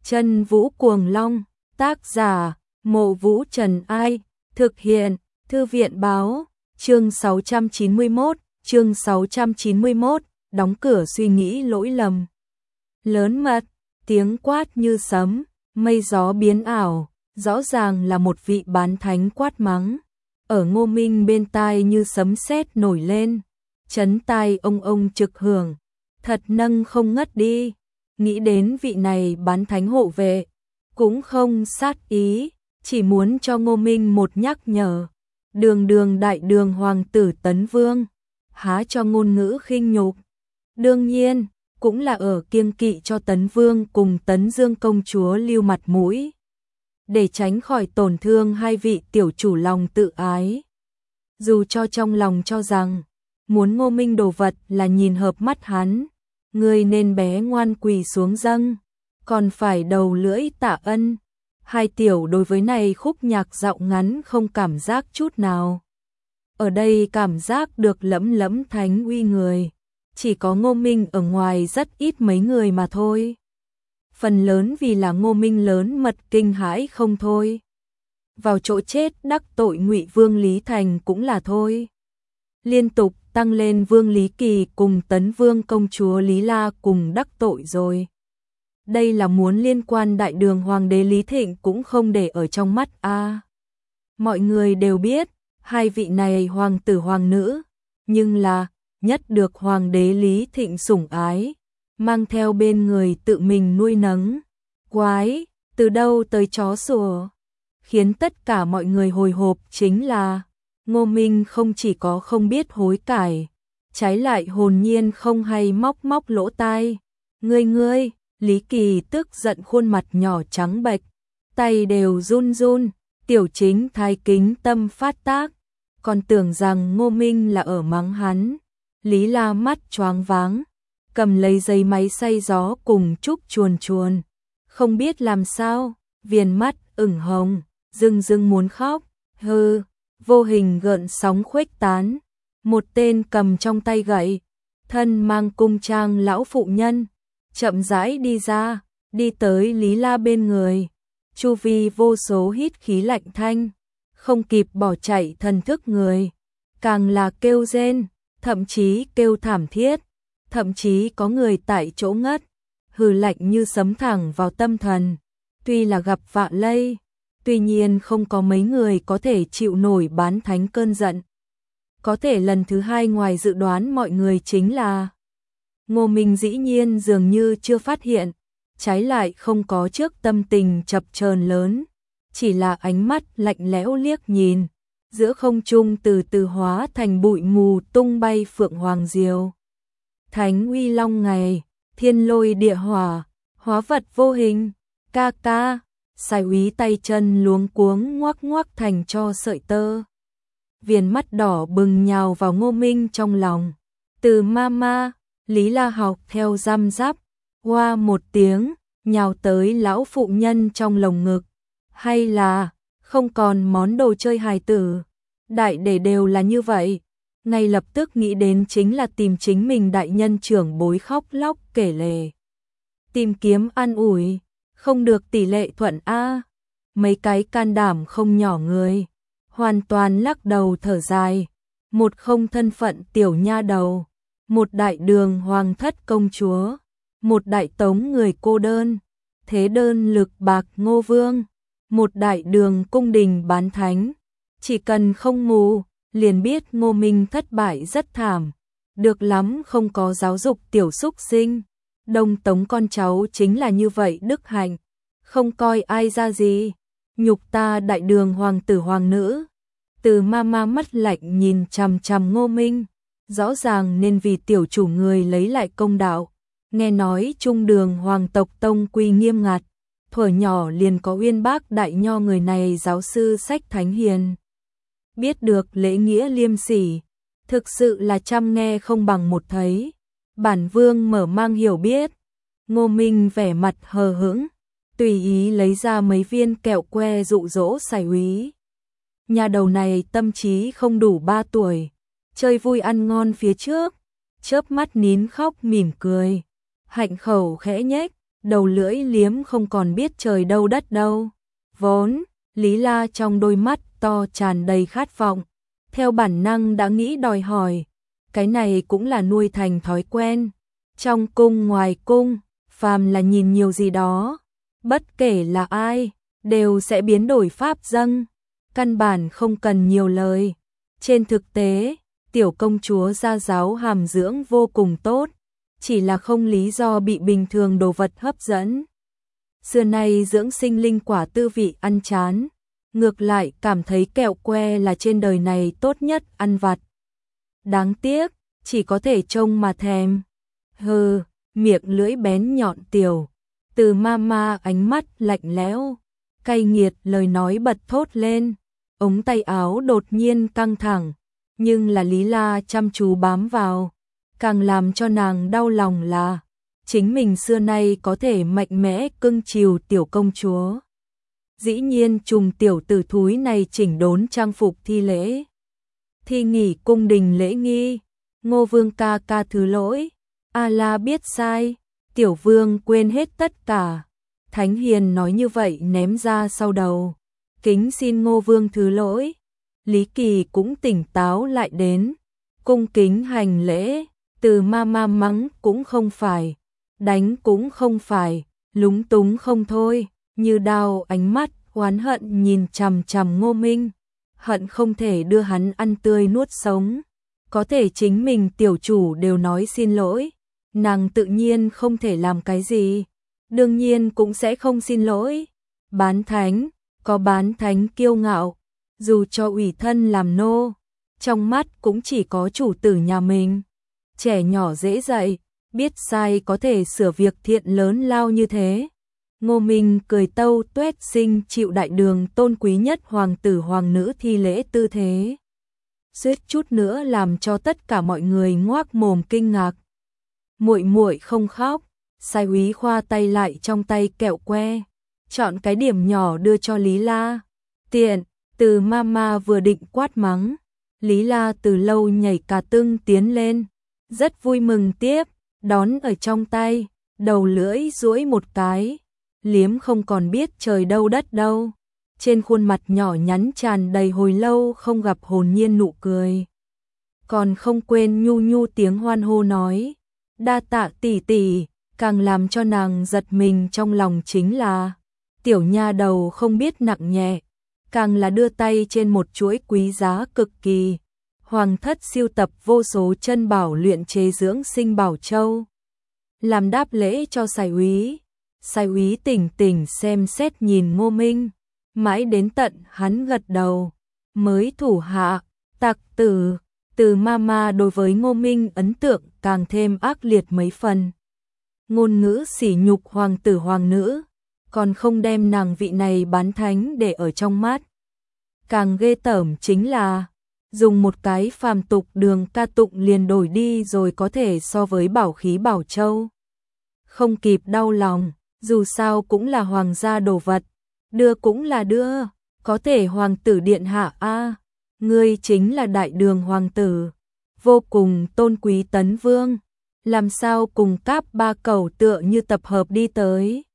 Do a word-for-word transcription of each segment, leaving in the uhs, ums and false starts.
Chân Vũ Cuồng Long, tác giả, Mộ Vũ Trần Ai, thực hiện, Thư viện Báo, chương sáu trăm chín mươi mốt, chương sáu trăm chín mươi mốt, đóng cửa suy nghĩ lỗi lầm. Lớn mật, tiếng quát như sấm, mây gió biến ảo, rõ ràng là một vị bán thánh quát mắng. Ở Ngô Minh bên tai như sấm sét nổi lên, chấn tai ông ông trực hưởng, thật nâng không ngất đi. Nghĩ đến vị này bán thánh hộ vệ, cũng không sát ý, chỉ muốn cho Ngô Minh một nhắc nhở. Đường đường đại đường hoàng tử Tấn Vương, há cho ngôn ngữ khinh nhục. Đương nhiên, cũng là ở kiêng kỵ cho Tấn Vương cùng Tấn Dương công chúa lưu mặt mũi, để tránh khỏi tổn thương hai vị tiểu chủ lòng tự ái. Dù cho trong lòng cho rằng, muốn Ngô Minh đồ vật là nhìn hợp mắt hắn, người nên bé ngoan quỳ xuống dâng, còn phải đầu lưỡi tạ ân. Hai tiểu đối với này khúc nhạc giọng ngắn không cảm giác chút nào. Ở đây cảm giác được lẫm lẫm thánh uy người, chỉ có Ngô Minh ở ngoài rất ít mấy người mà thôi. Phần lớn vì là Ngô Minh lớn mật kinh hãi không thôi. Vào chỗ chết đắc tội Ngụy Vương Lý Thành cũng là thôi. Liên tục tăng lên Vương Lý Kỳ cùng Tấn Vương công chúa Lý La cùng đắc tội rồi. Đây là muốn liên quan đại đường hoàng đế Lý Thịnh cũng không để ở trong mắt a. À, mọi người đều biết, hai vị này hoàng tử hoàng nữ, nhưng là nhất được hoàng đế Lý Thịnh sủng ái, mang theo bên người tự mình nuôi nấng. Quái, từ đâu tới chó sủa? Khiến tất cả mọi người hồi hộp chính là Ngô Minh không chỉ có không biết hối cải, trái lại hồn nhiên không hay móc móc lỗ tai. Ngươi ngươi, Lý Kỳ tức giận khuôn mặt nhỏ trắng bệch, tay đều run run, tiểu chính thái kính tâm phát tác, còn tưởng rằng Ngô Minh là ở mắng hắn. Lý La mắt choáng váng, cầm lấy giấy máy xay gió cùng chúc chuồn chuồn, không biết làm sao, viền mắt ửng hồng, rưng rưng muốn khóc. Hừ, vô hình gợn sóng khuếch tán, một tên cầm trong tay gậy, thân mang cung trang lão phụ nhân, chậm rãi đi ra, đi tới Lý La bên người, chu vi vô số hít khí lạnh thanh, không kịp bỏ chạy thần thức người, càng là kêu rên, thậm chí kêu thảm thiết, thậm chí có người tại chỗ ngất, hừ lạnh như sấm thẳng vào tâm thần. Tuy là gặp vạ lây, tuy nhiên không có mấy người có thể chịu nổi bán thánh cơn giận. Có thể lần thứ hai ngoài dự đoán mọi người chính là Ngô Minh dĩ nhiên dường như chưa phát hiện, trái lại không có trước tâm tình chập chờn lớn, chỉ là ánh mắt lạnh lẽo liếc nhìn, giữa không trung từ từ hóa thành bụi mù tung bay phượng hoàng diều. Thánh uy long ngày, thiên lôi địa hỏa, hóa vật vô hình, ca ca, sai úy tay chân luống cuống ngoắc ngoắc thành cho sợi tơ. Viền mắt đỏ bừng nhào vào Ngô Minh trong lòng. Từ mama, Lý La học theo răm rắp, hoa một tiếng, nhào tới lão phụ nhân trong lồng ngực. Hay là, không còn món đồ chơi hài tử, đại để đều là như vậy. Ngay lập tức nghĩ đến chính là tìm chính mình đại nhân trưởng bối khóc lóc kể lể. Tìm kiếm an ủi, không được tỷ lệ thuận a. Mấy cái can đảm không nhỏ người, hoàn toàn lắc đầu thở dài. Một không thân phận tiểu nha đầu, một đại đường hoàng thất công chúa, một đại tống người cô đơn, thế đơn lực bạc Ngô Vương, một đại đường cung đình bán thánh. Chỉ cần không mù, liền biết Ngô Minh thất bại rất thảm. Được lắm không có giáo dục tiểu súc sinh. Đông tống con cháu chính là như vậy đức hạnh, không coi ai ra gì. Nhục ta đại đường hoàng tử hoàng nữ. Từ mama mắt lạnh nhìn chằm chằm Ngô Minh, rõ ràng nên vì tiểu chủ người lấy lại công đạo. Nghe nói trung đường hoàng tộc tông quy nghiêm ngặt, thuở nhỏ liền có uyên bác đại nho người này giáo sư sách thánh hiền. Biết được lễ nghĩa liêm sỉ, thực sự là trăm nghe không bằng một thấy. Bản vương mở mang hiểu biết. Ngô Minh vẻ mặt hờ hững, tùy ý lấy ra mấy viên kẹo que dụ dỗ sai úy. Nhà đầu này tâm trí không đủ ba tuổi, chơi vui ăn ngon phía trước, chớp mắt nín khóc mỉm cười, hạnh khẩu khẽ nhếch, đầu lưỡi liếm không còn biết trời đâu đất đâu. Vốn, Lý La trong đôi mắt to tràn đầy khát vọng, theo bản năng đã nghĩ đòi hỏi, cái này cũng là nuôi thành thói quen. Trong cung ngoài cung, phàm là nhìn nhiều gì đó, bất kể là ai, đều sẽ biến đổi pháp dâng, căn bản không cần nhiều lời. Trên thực tế, tiểu công chúa gia giáo hàm dưỡng vô cùng tốt, chỉ là không lý do bị bình thường đồ vật hấp dẫn. Xưa nay dưỡng sinh linh quả tư vị ăn chán, ngược lại cảm thấy kẹo que là trên đời này tốt nhất ăn vặt. Đáng tiếc, chỉ có thể trông mà thèm. Hừ, miệng lưỡi bén nhọn tiểu, Từ Mama ánh mắt lạnh lẽo, cay nghiệt lời nói bật thốt lên, ống tay áo đột nhiên căng thẳng, nhưng là Lý La chăm chú bám vào, càng làm cho nàng đau lòng là chính mình xưa nay có thể mạnh mẽ cưng chiều tiểu công chúa. Dĩ nhiên trùng tiểu tử thúi này chỉnh đốn trang phục thi lễ. Thi nghỉ cung đình lễ nghi, Ngô Vương ca ca thứ lỗi, A La biết sai, tiểu vương quên hết tất cả. Thánh hiền nói như vậy ném ra sau đầu, kính xin Ngô Vương thứ lỗi. Lý Kỳ cũng tỉnh táo lại đến, cung kính hành lễ, Từ Mama mắng cũng không phải, đánh cũng không phải, lúng túng không thôi, như đao ánh mắt oán hận nhìn chằm chằm Ngô Minh, hận không thể đưa hắn ăn tươi nuốt sống. Có thể chính mình tiểu chủ đều nói xin lỗi, nàng tự nhiên không thể làm cái gì, đương nhiên cũng sẽ không xin lỗi. Bán thánh, có bán thánh kiêu ngạo, dù cho ủy thân làm nô, trong mắt cũng chỉ có chủ tử nhà mình. Trẻ nhỏ dễ dạy, biết sai có thể sửa việc thiện lớn lao như thế. Ngô Minh cười tâu tuét sinh chịu đại đường tôn quý nhất hoàng tử hoàng nữ thi lễ tư thế, suýt chút nữa làm cho tất cả mọi người ngoác mồm kinh ngạc. Muội muội không khóc, Sai úy khoa tay lại trong tay kẹo que, chọn cái điểm nhỏ đưa cho Lý La. Tiện, Từ Mama vừa định quát mắng, Lý La từ lâu nhảy cả tưng tiến lên, rất vui mừng tiếp, đón ở trong tay, đầu lưỡi duỗi một cái, liếm không còn biết trời đâu đất đâu. Trên khuôn mặt nhỏ nhắn tràn đầy hồi lâu không gặp hồn nhiên nụ cười. Còn không quên nhu nhu tiếng hoan hô nói, đa tạ tỷ tỷ. Càng làm cho nàng giật mình trong lòng chính là tiểu nha đầu không biết nặng nhẹ, càng là đưa tay trên một chuỗi quý giá cực kỳ. Hoàng thất siêu tập vô số chân bảo luyện chế dưỡng sinh bảo châu, làm đáp lễ cho Sai úy. Sai úy tỉnh tỉnh xem xét nhìn Ngô Minh, mãi đến tận hắn gật đầu mới thủ hạ. Tặc tử, Từ Mama đối với Ngô Minh ấn tượng càng thêm ác liệt mấy phần. Ngôn ngữ sỉ nhục hoàng tử hoàng nữ, còn không đem nàng vị này bán thánh để ở trong mắt. Càng ghê tởm chính là dùng một cái phàm tục đường ca tụng liền đổi đi rồi có thể so với bảo khí bảo châu. Không kịp đau lòng, dù sao cũng là hoàng gia đồ vật, đưa cũng là đưa, có thể hoàng tử điện hạ a, ngươi chính là đại đường hoàng tử, vô cùng tôn quý tấn vương, làm sao cùng cáp ba cẩu tựa như tập hợp đi tới.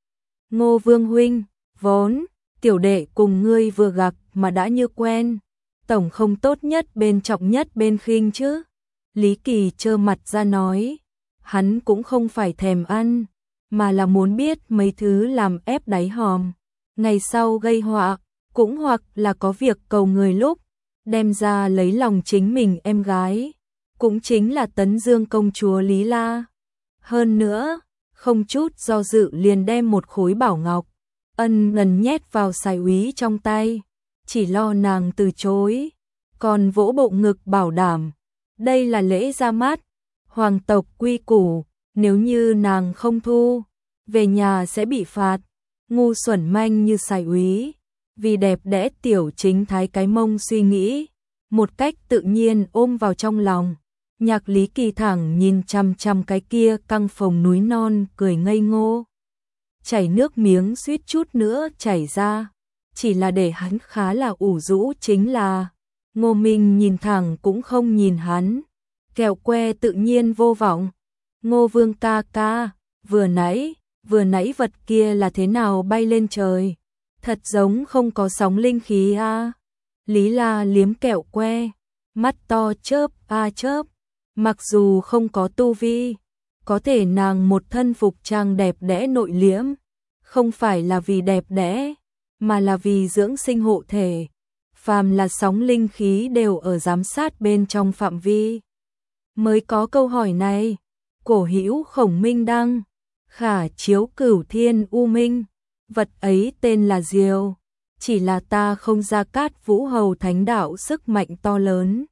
Ngô Vương huynh, vốn tiểu đệ cùng ngươi vừa gặp mà đã như quen, tổng không tốt nhất bên trọng nhất bên khinh chứ. Lý Kỳ trơ mặt ra nói, hắn cũng không phải thèm ăn, mà là muốn biết mấy thứ làm ép đáy hòm, ngày sau gây họa, cũng hoặc là có việc cầu người lúc, đem ra lấy lòng chính mình em gái, cũng chính là Tấn Dương công chúa Lý La. Hơn nữa, không chút do dự liền đem một khối bảo ngọc, ân ngần nhét vào Sai úy trong tay, chỉ lo nàng từ chối, còn vỗ bộ ngực bảo đảm, đây là lễ ra mắt, hoàng tộc quy củ, nếu như nàng không thu, về nhà sẽ bị phạt. Ngu xuẩn manh như Sai úy, vì đẹp đẽ tiểu chính thái cái mông suy nghĩ, một cách tự nhiên ôm vào trong lòng. Nhạc Lý Kỳ thẳng nhìn chăm chăm cái kia căng phồng núi non cười ngây ngô, chảy nước miếng suýt chút nữa chảy ra, chỉ là để hắn khá là ủ rũ chính là Ngô Minh nhìn thẳng cũng không nhìn hắn, kẹo que tự nhiên vô vọng. Ngô Vương ca ca, vừa nãy vừa nãy vật kia là thế nào bay lên trời? Thật giống không có sóng linh khí a. À? Lý La liếm kẹo que, mắt to chớp a chớp, mặc dù không có tu vi, có thể nàng một thân phục trang đẹp đẽ nội liễm, không phải là vì đẹp đẽ, mà là vì dưỡng sinh hộ thể. Phàm là sóng linh khí đều ở giám sát bên trong phạm vi. Mới có câu hỏi này, cổ hữu Khổng Minh Đăng, khả chiếu cửu thiên u minh, vật ấy tên là diều, chỉ là ta không ra Cát Vũ Hầu thánh đạo sức mạnh to lớn.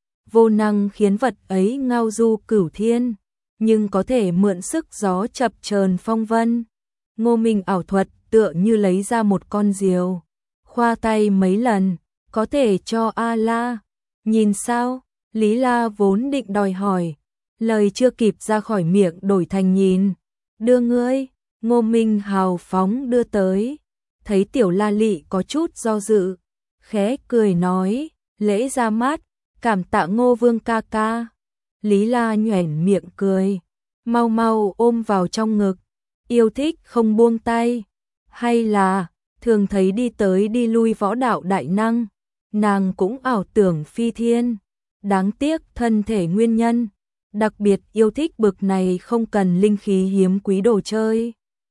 Vô năng khiến vật ấy ngao du cửu thiên, nhưng có thể mượn sức gió chập chờn phong vân. Ngô Minh ảo thuật tựa như lấy ra một con diều, khoa tay mấy lần, có thể cho A-la. Nhìn sao? Lý La vốn định đòi hỏi, lời chưa kịp ra khỏi miệng đổi thành nhìn. Đưa ngươi, Ngô Minh hào phóng đưa tới. Thấy tiểu La Lị có chút do dự, khẽ cười nói, lễ ra mắt, cảm tạ Ngô Vương ca ca. Lý La nhoẻn miệng cười, mau mau ôm vào trong ngực, yêu thích không buông tay. Hay là, thường thấy đi tới đi lui võ đạo đại năng, nàng cũng ảo tưởng phi thiên. Đáng tiếc thân thể nguyên nhân, đặc biệt yêu thích bực này không cần linh khí hiếm quý đồ chơi.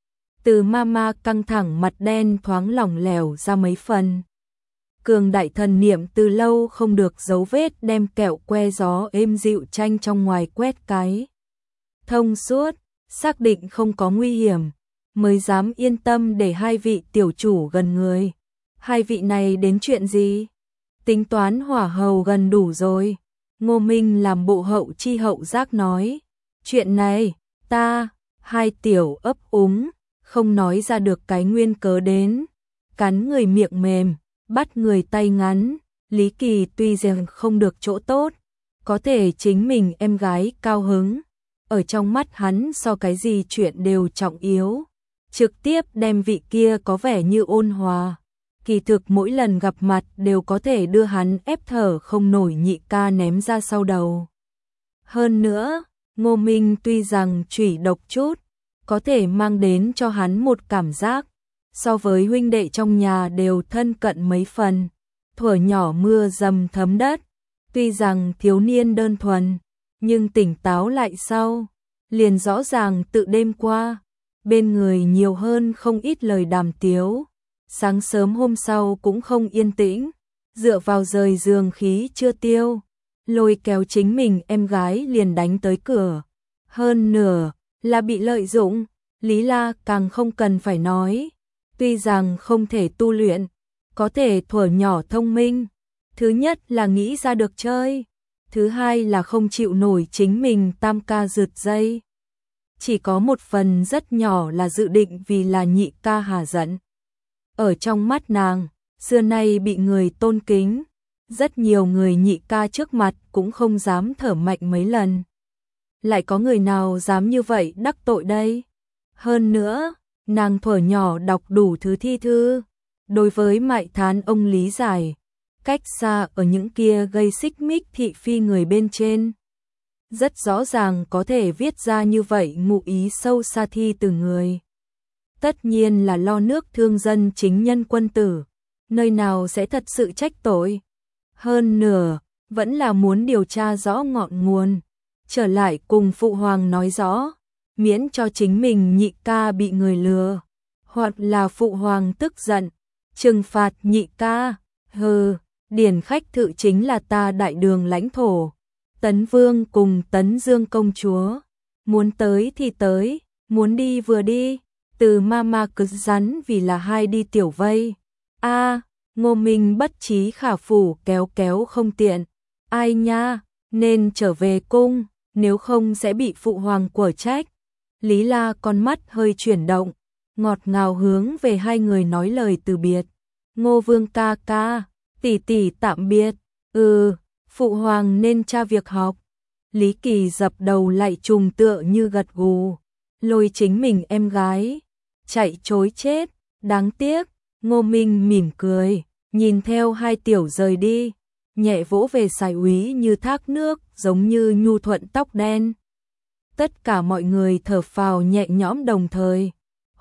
Từ mama căng thẳng mặt đen thoáng lỏng lẻo ra mấy phần. Cường đại thần niệm từ lâu không được dấu vết đem kẹo que gió êm dịu tranh trong ngoài quét cái. Thông suốt, xác định không có nguy hiểm, mới dám yên tâm để hai vị tiểu chủ gần người. Hai vị này đến chuyện gì? Tính toán hỏa hầu gần đủ rồi. Ngô Minh làm bộ hậu chi hậu giác nói. Chuyện này, ta, hai tiểu ấp úng, không nói ra được cái nguyên cớ đến. Cắn người miệng mềm, bắt người tay ngắn. Lý Kỳ tuy rằng không được chỗ tốt, có thể chính mình em gái cao hứng. Ở trong mắt hắn so cái gì chuyện đều trọng yếu. Trực tiếp đem vị kia có vẻ như ôn hòa. Kỳ thực mỗi lần gặp mặt đều có thể đưa hắn ép thở không nổi nhị ca ném ra sau đầu. Hơn nữa, Ngô Minh tuy rằng chủy độc chút, có thể mang đến cho hắn một cảm giác, so với huynh đệ trong nhà đều thân cận mấy phần. Thuở nhỏ mưa dầm thấm đất, tuy rằng thiếu niên đơn thuần, nhưng tỉnh táo lại sau, liền rõ ràng tự đêm qua, bên người nhiều hơn không ít lời đàm tiếu. Sáng sớm hôm sau cũng không yên tĩnh, dựa vào rời giường khí chưa tiêu, lôi kéo chính mình em gái liền đánh tới cửa. Hơn nửa là bị lợi dụng, Lý La càng không cần phải nói, tuy rằng không thể tu luyện, có thể thuở nhỏ thông minh, thứ nhất là nghĩ ra được chơi, thứ hai là không chịu nổi chính mình tam ca rượt dây. Chỉ có một phần rất nhỏ là dự định vì là nhị ca hà giận. Ở trong mắt nàng, xưa nay bị người tôn kính, rất nhiều người nhị ca trước mặt cũng không dám thở mạnh mấy lần. Lại có người nào dám như vậy đắc tội đây? Hơn nữa, nàng thuở nhỏ đọc đủ thứ thi thư, đối với mại thán ông lý giải, cách xa ở những kia gây xích mích thị phi người bên trên. Rất rõ ràng có thể viết ra như vậy ngụ ý sâu xa thi từ người. Tất nhiên là lo nước thương dân chính nhân quân tử, nơi nào sẽ thật sự trách tội. Hơn nửa, vẫn là muốn điều tra rõ ngọn nguồn, trở lại cùng phụ hoàng nói rõ, miễn cho chính mình nhị ca bị người lừa, hoặc là phụ hoàng tức giận, trừng phạt nhị ca. Hừ, điển khách thự chính là ta đại đường lãnh thổ, Tấn Vương cùng Tấn Dương công chúa, muốn tới thì tới, muốn đi vừa đi. Từ mama cứ rắn vì là hai đi tiểu vây. A, à, Ngô Minh bất trí khả phủ kéo kéo không tiện. Ai nha, nên trở về cung, nếu không sẽ bị phụ hoàng quở trách. Lý La con mắt hơi chuyển động, ngọt ngào hướng về hai người nói lời từ biệt. Ngô Vương ca ca, tỷ tỷ tạm biệt. Ừ, phụ hoàng nên tra việc học. Lý Kỳ dập đầu lại trùng tựa như gật gù, lôi chính mình em gái chạy trối chết, đáng tiếc. Ngô Minh mỉm cười, nhìn theo hai tiểu rời đi, nhẹ vỗ về sải úy như thác nước, giống như nhu thuận tóc đen. Tất cả mọi người thở phào nhẹ nhõm đồng thời,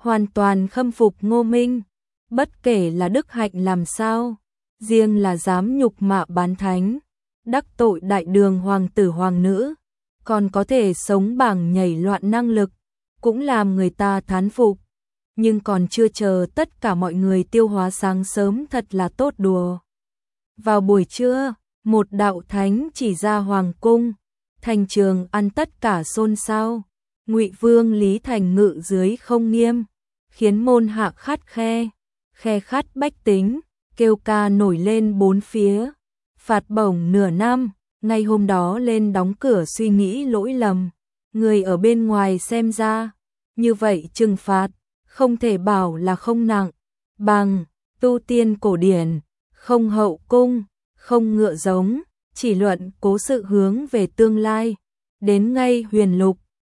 hoàn toàn khâm phục Ngô Minh, bất kể là đức hạnh làm sao, riêng là dám nhục mạ bán thánh, đắc tội đại đường hoàng tử hoàng nữ, còn có thể sống bảng nhảy loạn năng lực, cũng làm người ta thán phục. Nhưng còn chưa chờ tất cả mọi người tiêu hóa sáng sớm thật là tốt đùa. Vào buổi trưa, một đạo thánh chỉ ra hoàng cung, thành trường ăn tất cả xôn xao. Ngụy Vương Lý Thành ngự dưới không nghiêm, khiến môn hạ khắt khe, khe khắt bách tính, kêu ca nổi lên bốn phía, phạt bổng nửa năm, ngay hôm đó lên đóng cửa suy nghĩ lỗi lầm, người ở bên ngoài xem ra, như vậy trừng phạt, không thể bảo là không nặng, bằng tu tiên cổ điển, không hậu cung, không ngựa giống, chỉ luận cố sự hướng về tương lai, đến ngay huyền lục,